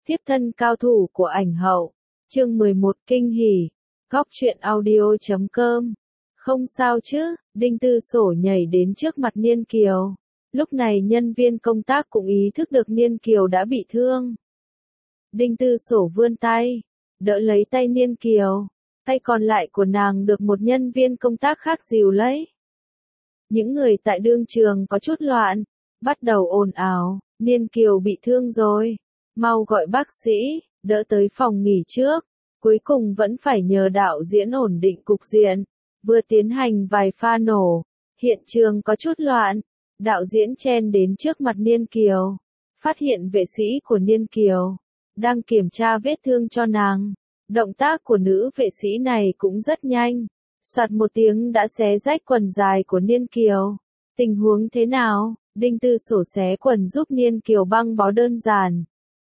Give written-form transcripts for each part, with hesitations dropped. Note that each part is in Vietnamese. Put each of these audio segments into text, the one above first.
Tiếp thân cao thủ của ảnh hậu. Chương 11 kinh hỉ. Góc truyện audio.com. Không sao chứ, Đinh Tư Sổ nhảy đến trước mặt Niên Kiều. Lúc này nhân viên công tác cũng ý thức được Niên Kiều đã bị thương. Đinh Tư Sổ vươn tay, đỡ lấy tay Niên Kiều. Tay còn lại của nàng được một nhân viên công tác khác dìu lấy. Những người tại đương trường có chút loạn, bắt đầu ồn ào, Niên Kiều bị thương rồi. Mau gọi bác sĩ, đỡ tới phòng nghỉ trước. Cuối cùng vẫn phải nhờ đạo diễn ổn định cục diện. Vừa tiến hành vài pha nổ, hiện trường có chút loạn. Đạo diễn chen đến trước mặt Niên Kiều, phát hiện vệ sĩ của Niên Kiều đang kiểm tra vết thương cho nàng. Động tác của nữ vệ sĩ này cũng rất nhanh, soạt một tiếng đã xé rách quần dài của Niên Kiều. Tình huống thế nào? Đinh Tư Sổ xé quần giúp Niên Kiều băng bó đơn giản,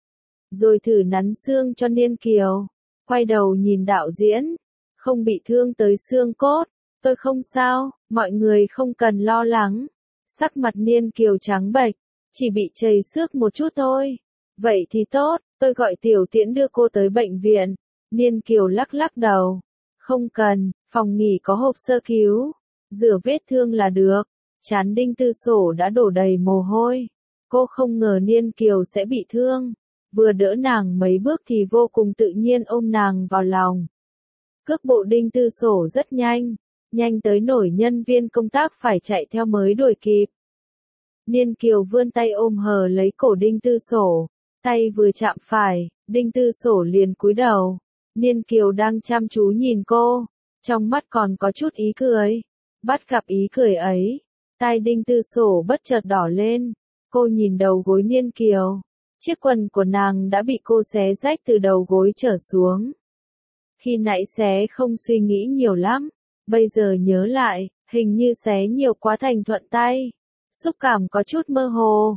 rồi thử nắn xương cho Niên Kiều. Quay đầu nhìn đạo diễn, không bị thương tới xương cốt, tôi không sao, mọi người không cần lo lắng. Sắc mặt Niên Kiều trắng bệch, chỉ bị trầy xước một chút thôi. Vậy thì tốt, tôi gọi Tiểu Tiễn đưa cô tới bệnh viện. Niên Kiều lắc lắc đầu. Không cần, phòng nghỉ có hộp sơ cứu, rửa vết thương là được. Trán Đinh Tư Sổ đã đổ đầy mồ hôi. Cô không ngờ Niên Kiều sẽ bị thương. Vừa đỡ nàng mấy bước thì vô cùng tự nhiên ôm nàng vào lòng. Cước bộ Đinh Tư Sổ rất nhanh, nhanh tới nổi nhân viên công tác phải chạy theo mới đuổi kịp. Niên Kiều vươn tay ôm hờ lấy cổ Đinh Tư Sổ, tay vừa chạm phải, Đinh Tư Sổ liền cúi đầu. Niên Kiều đang chăm chú nhìn cô, trong mắt còn có chút ý cười. Bắt gặp ý cười ấy, tai Đinh Tư Sổ bất chợt đỏ lên. Cô nhìn đầu gối Niên Kiều, chiếc quần của nàng đã bị cô xé rách từ đầu gối trở xuống. Khi nãy xé không suy nghĩ nhiều lắm, bây giờ nhớ lại, hình như xé nhiều quá thành thuận tay. Xúc cảm có chút mơ hồ.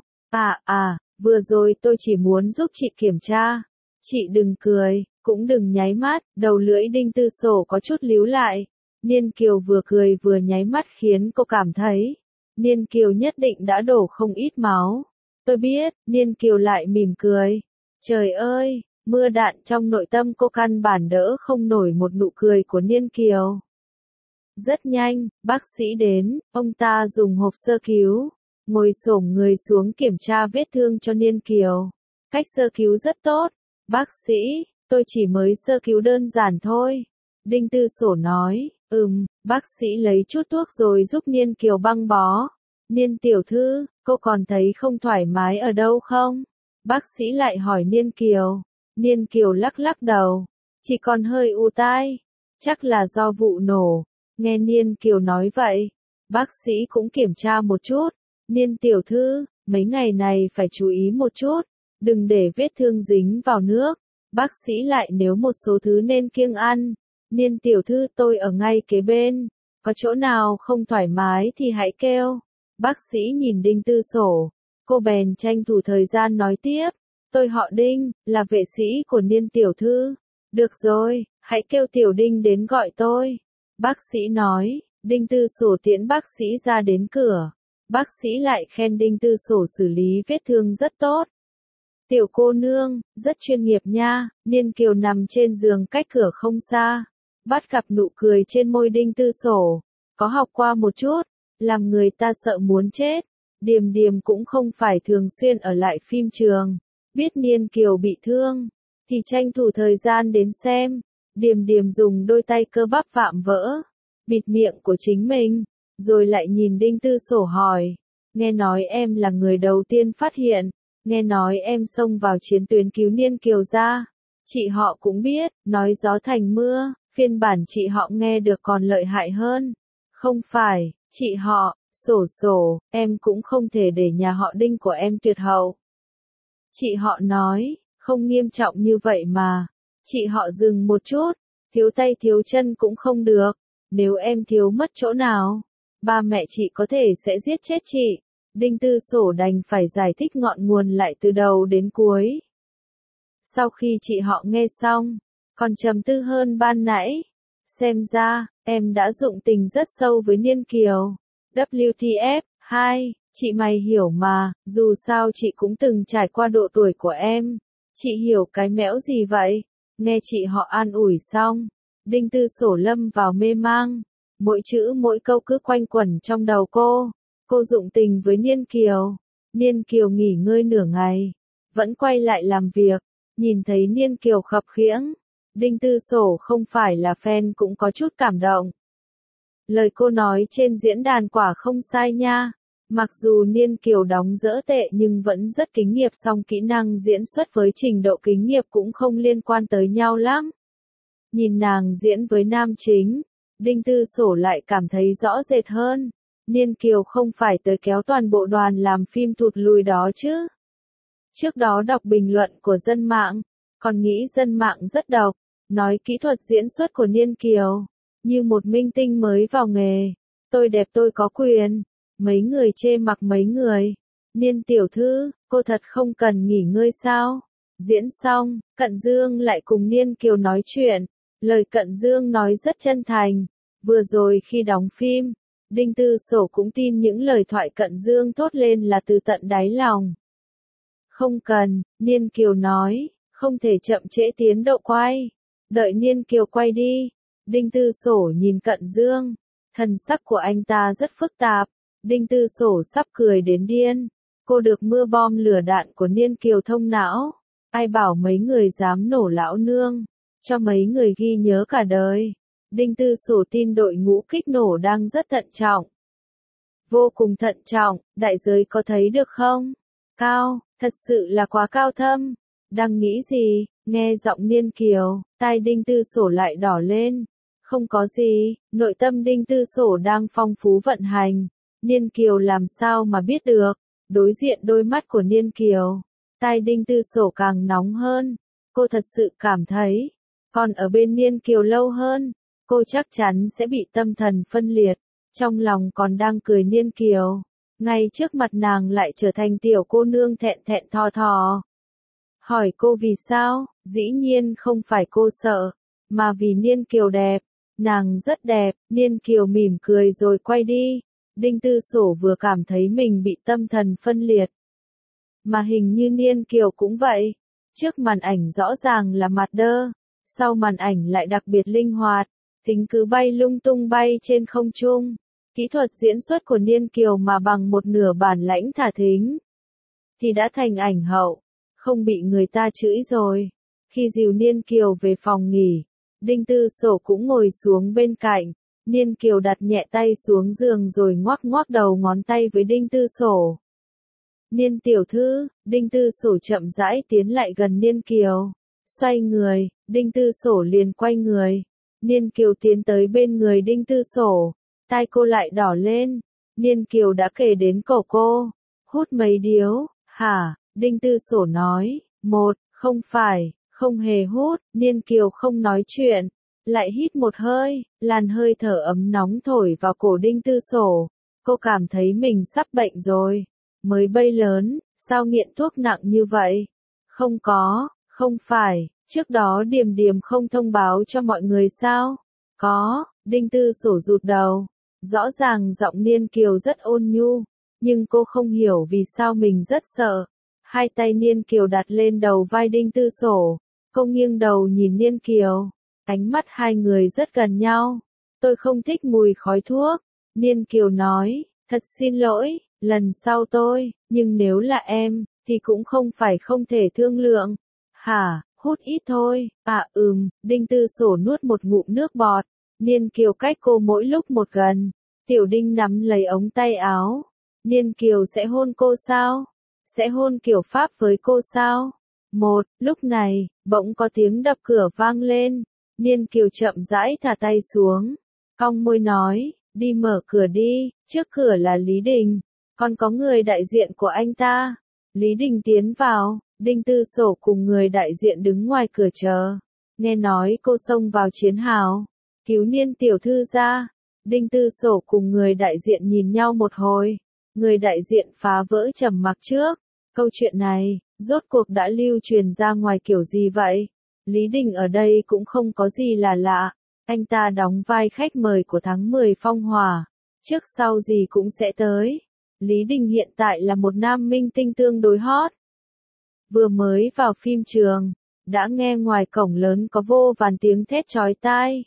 Vừa rồi tôi chỉ muốn giúp chị kiểm tra. Chị đừng cười, cũng đừng nháy mắt. Đầu lưỡi Đinh Tư Sổ có chút líu lại. Niên Kiều vừa cười vừa nháy mắt khiến cô cảm thấy Niên Kiều nhất định đã đổ không ít máu. Tôi biết, Niên Kiều lại mỉm cười. Trời ơi, mưa đạn trong nội tâm cô căn bản đỡ không nổi một nụ cười của Niên Kiều. Rất nhanh, bác sĩ đến, ông ta dùng hộp sơ cứu, ngồi xổm người xuống kiểm tra vết thương cho Niên Kiều. Cách sơ cứu rất tốt. Bác sĩ, tôi chỉ mới sơ cứu đơn giản thôi. Đinh Tư Sổ nói, bác sĩ lấy chút thuốc rồi giúp Niên Kiều băng bó. Niên tiểu thư, cô còn thấy không thoải mái ở đâu không? Bác sĩ lại hỏi Niên Kiều. Niên Kiều lắc lắc đầu, chỉ còn hơi u tai, chắc là do vụ nổ. Nghe Niên Kiều nói vậy, bác sĩ cũng kiểm tra một chút. Niên tiểu thư, mấy ngày này phải chú ý một chút, đừng để vết thương dính vào nước. Bác sĩ lại nếu một số thứ nên kiêng ăn. Niên tiểu thư, tôi ở ngay kế bên, có chỗ nào không thoải mái thì hãy kêu. Bác sĩ nhìn Đinh Tư Sổ, cô bèn tranh thủ thời gian nói tiếp. Tôi họ Đinh, là vệ sĩ của Niên tiểu thư. Được rồi, hãy kêu Tiểu Đinh đến gọi tôi. Bác sĩ nói. Đinh Tư Sổ tiễn bác sĩ ra đến cửa. Bác sĩ lại khen Đinh Tư Sổ xử lý vết thương rất tốt. Tiểu cô nương, rất chuyên nghiệp nha. Niên Kiều nằm trên giường cách cửa không xa, bắt gặp nụ cười trên môi Đinh Tư Sổ. Có học qua một chút, làm người ta sợ muốn chết. Điềm Điềm cũng không phải thường xuyên ở lại phim trường. Biết Niên Kiều bị thương, thì tranh thủ thời gian đến xem. Điềm Điềm dùng đôi tay cơ bắp vạm vỡ, bịt miệng của chính mình, rồi lại nhìn Đinh Tư Sổ hỏi. Nghe nói em là người đầu tiên phát hiện, nghe nói em xông vào chiến tuyến cứu Niên Kiều ra. Chị họ cũng biết, nói gió thành mưa, phiên bản chị họ nghe được còn lợi hại hơn. Không phải, chị họ, Sổ, em cũng không thể để nhà họ Đinh của em tuyệt hậu. Chị họ nói, không nghiêm trọng như vậy mà. Chị họ dừng một chút, thiếu tay thiếu chân cũng không được. Nếu em thiếu mất chỗ nào, ba mẹ chị có thể sẽ giết chết chị. Đinh Tư Sổ đành phải giải thích ngọn nguồn lại từ đầu đến cuối. Sau khi chị họ nghe xong, còn trầm tư hơn ban nãy. Xem ra, em đã dụng tình rất sâu với Niên Kiều. WTF, 2, chị mày hiểu mà, dù sao chị cũng từng trải qua độ tuổi của em. Chị hiểu cái mẽo gì vậy? Nghe chị họ an ủi xong, Đinh Tư Sổ lâm vào mê mang, mỗi chữ mỗi câu cứ quanh quẩn trong đầu cô. Cô dụng tình với Niên Kiều. Niên Kiều nghỉ ngơi nửa ngày, vẫn quay lại làm việc, nhìn thấy Niên Kiều khập khiễng. Đinh Tư Sổ không phải là fan cũng có chút cảm động. Lời cô nói trên diễn đàn quả không sai nha. Mặc dù Niên Kiều đóng dở tệ nhưng vẫn rất kính nghiệp, song kỹ năng diễn xuất với trình độ kính nghiệp cũng không liên quan tới nhau lắm. Nhìn nàng diễn với nam chính, Đinh Tư Sổ lại cảm thấy rõ rệt hơn. Niên Kiều không phải tới kéo toàn bộ đoàn làm phim thụt lùi đó chứ. Trước đó đọc bình luận của dân mạng, còn nghĩ dân mạng rất độc, nói kỹ thuật diễn xuất của Niên Kiều như một minh tinh mới vào nghề. Tôi đẹp tôi có quyền. Mấy người chê mặc mấy người. Niên tiểu thư, cô thật không cần nghỉ ngơi sao? Diễn xong, Cận Dương lại cùng Niên Kiều nói chuyện. Lời Cận Dương nói rất chân thành. Vừa rồi khi đóng phim, Đinh Tư Sổ cũng tin những lời thoại Cận Dương thốt lên là từ tận đáy lòng. Không cần, Niên Kiều nói, không thể chậm trễ tiến độ quay. Đợi Niên Kiều quay đi. Đinh Tư Sổ nhìn Cận Dương. Thần sắc của anh ta rất phức tạp. Đinh Tư Sổ sắp cười đến điên. Cô được mưa bom lửa đạn của Niên Kiều thông não. Ai bảo mấy người dám nổ lão nương, cho mấy người ghi nhớ cả đời. Đinh Tư Sổ tin đội ngũ kích nổ đang rất thận trọng. Vô cùng thận trọng, đại giới có thấy được không? Cao, thật sự là quá cao thâm. Đang nghĩ gì? Nghe giọng Niên Kiều, tai Đinh Tư Sổ lại đỏ lên. Không có gì, nội tâm Đinh Tư Sổ đang phong phú vận hành. Niên Kiều làm sao mà biết được? Đối diện đôi mắt của Niên Kiều, tai Đinh Tư Sổ càng nóng hơn. Cô thật sự cảm thấy, còn ở bên Niên Kiều lâu hơn, cô chắc chắn sẽ bị tâm thần phân liệt. Trong lòng còn đang cười Niên Kiều, ngay trước mặt nàng lại trở thành tiểu cô nương thẹn thẹn thò thò. Hỏi cô vì sao? Dĩ nhiên không phải cô sợ, mà vì Niên Kiều đẹp. Nàng rất đẹp. Niên Kiều mỉm cười rồi quay đi. Đinh Tư Sổ vừa cảm thấy mình bị tâm thần phân liệt. Mà hình như Niên Kiều cũng vậy. Trước màn ảnh rõ ràng là mặt đơ, sau màn ảnh lại đặc biệt linh hoạt, tính cứ bay lung tung bay trên không trung. Kỹ thuật diễn xuất của Niên Kiều mà bằng một nửa bản lãnh thả thính, thì đã thành ảnh hậu, không bị người ta chửi rồi. Khi dìu Niên Kiều về phòng nghỉ, Đinh Tư Sổ cũng ngồi xuống bên cạnh. Niên Kiều đặt nhẹ tay xuống giường rồi ngoắc ngoắc đầu ngón tay với Đinh Tư Sổ. Niên tiểu thư, Đinh Tư Sổ chậm rãi tiến lại gần Niên Kiều. Xoay người, Đinh Tư Sổ liền quay người. Niên Kiều tiến tới bên người Đinh Tư Sổ. Tai cô lại đỏ lên. Niên Kiều đã kề đến cổ cô. Hút mấy điếu, hả? Đinh Tư Sổ nói. Một, không phải, không hề hút. Niên Kiều không nói chuyện. Lại hít một hơi, làn hơi thở ấm nóng thổi vào cổ Đinh Tư Sổ. Cô cảm thấy mình sắp bệnh rồi. Mới bay lớn, sao nghiện thuốc nặng như vậy? Không có, không phải, trước đó Điềm Điềm không thông báo cho mọi người sao? Có, Đinh Tư Sổ rụt đầu. Rõ ràng giọng Niên Kiều rất ôn nhu, nhưng cô không hiểu vì sao mình rất sợ. Hai tay Niên Kiều đặt lên đầu vai Đinh Tư Sổ. Cô nghiêng đầu nhìn Niên Kiều. Ánh mắt hai người rất gần nhau. Tôi không thích mùi khói thuốc. Niên Kiều nói, thật xin lỗi, lần sau tôi, nhưng nếu là em, thì cũng không phải không thể thương lượng. Hả, hút ít thôi, Đinh Tư Sổ nuốt một ngụm nước bọt. Niên Kiều cách cô mỗi lúc một gần. Tiểu Đinh nắm lấy ống tay áo. Niên Kiều sẽ hôn cô sao? Sẽ hôn kiểu Pháp với cô sao? Lúc này, bỗng có tiếng đập cửa vang lên. Niên Kiều chậm rãi thả tay xuống, cong môi nói, đi mở cửa đi, trước cửa là Lý Đình, còn có người đại diện của anh ta. Lý Đình tiến vào, Đinh Tư Sổ cùng người đại diện đứng ngoài cửa chờ. Nghe nói cô xông vào chiến hào, cứu Niên tiểu thư ra. Đinh Tư Sổ cùng người đại diện nhìn nhau một hồi. Người đại diện phá vỡ trầm mặc trước. Câu chuyện này, rốt cuộc đã lưu truyền ra ngoài kiểu gì vậy? Lý Đình ở đây cũng không có gì là lạ. Anh ta đóng vai khách mời của tháng 10 Phong Hỏa. Trước sau gì cũng sẽ tới. Lý Đình hiện tại là một nam minh tinh tương đối hot. Vừa mới vào phim trường, đã nghe ngoài cổng lớn có vô vàn tiếng thét chói tai.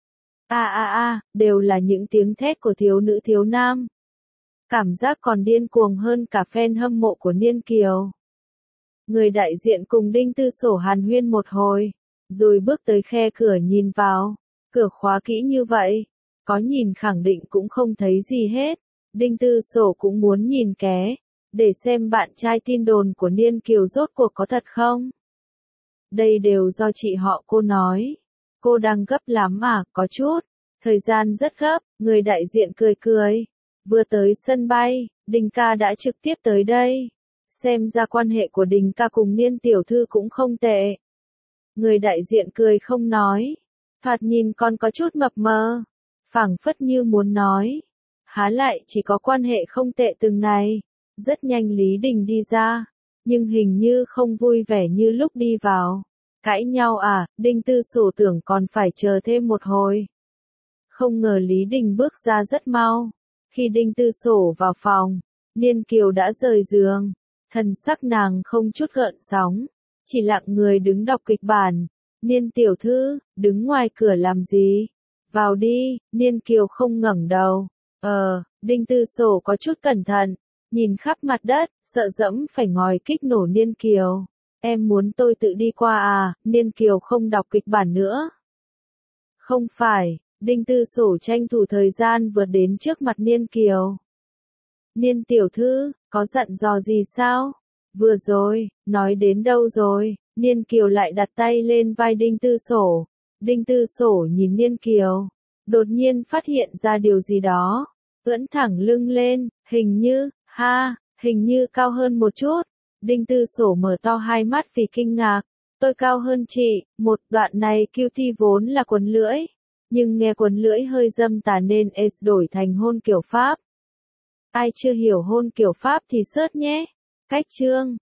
Đều là những tiếng thét của thiếu nữ thiếu nam. Cảm giác còn điên cuồng hơn cả fan hâm mộ của Niên Kiều. Người đại diện cùng Đinh Tư Sổ hàn huyên một hồi, rồi bước tới khe cửa nhìn vào. Cửa khóa kỹ như vậy, có nhìn khẳng định cũng không thấy gì hết. Đinh Tư Sổ cũng muốn nhìn ké, để xem bạn trai tin đồn của Niên Kiều rốt cuộc có thật không. Đây đều do chị họ cô nói. Cô đang gấp lắm à, có chút. Thời gian rất gấp, người đại diện cười cười. Vừa tới sân bay, Đình ca đã trực tiếp tới đây. Xem ra quan hệ của Đình ca cùng Niên tiểu thư cũng không tệ. Người đại diện cười không nói. Thoạt nhìn còn có chút mập mờ. Phảng phất như muốn nói. Há lại chỉ có quan hệ không tệ từng này. Rất nhanh Lý Đình đi ra. Nhưng hình như không vui vẻ như lúc đi vào. Cãi nhau à, Đinh Tư Sổ tưởng còn phải chờ thêm một hồi. Không ngờ Lý Đình bước ra rất mau. Khi Đinh Tư Sổ vào phòng, Niên Kiều đã rời giường. Thần sắc nàng không chút gợn sóng, chỉ lặng người đứng đọc kịch bản. Niên tiểu thư, đứng ngoài cửa làm gì? Vào đi, Niên Kiều không ngẩng đầu. Đinh Tư Sổ có chút cẩn thận, nhìn khắp mặt đất, sợ dẫm phải ngòi kích nổ Niên Kiều. Em muốn tôi tự đi qua à? Niên Kiều không đọc kịch bản nữa. Không phải, Đinh Tư Sổ tranh thủ thời gian vượt đến trước mặt Niên Kiều. Niên tiểu thư, có dặn dò gì sao? Vừa rồi, nói đến đâu rồi? Niên Kiều lại đặt tay lên vai Đinh Tư Sổ. Đinh Tư Sổ nhìn Niên Kiều, đột nhiên phát hiện ra điều gì đó. Ưỡn thẳng lưng lên, hình như cao hơn một chút. Đinh Tư Sổ mở to hai mắt vì kinh ngạc. Tôi cao hơn chị, một đoạn này QT vốn là quần lưỡi. Nhưng nghe quần lưỡi hơi dâm tà nên S đổi thành hôn kiểu Pháp. Ai chưa hiểu hôn kiểu Pháp thì search nhé. Cách chương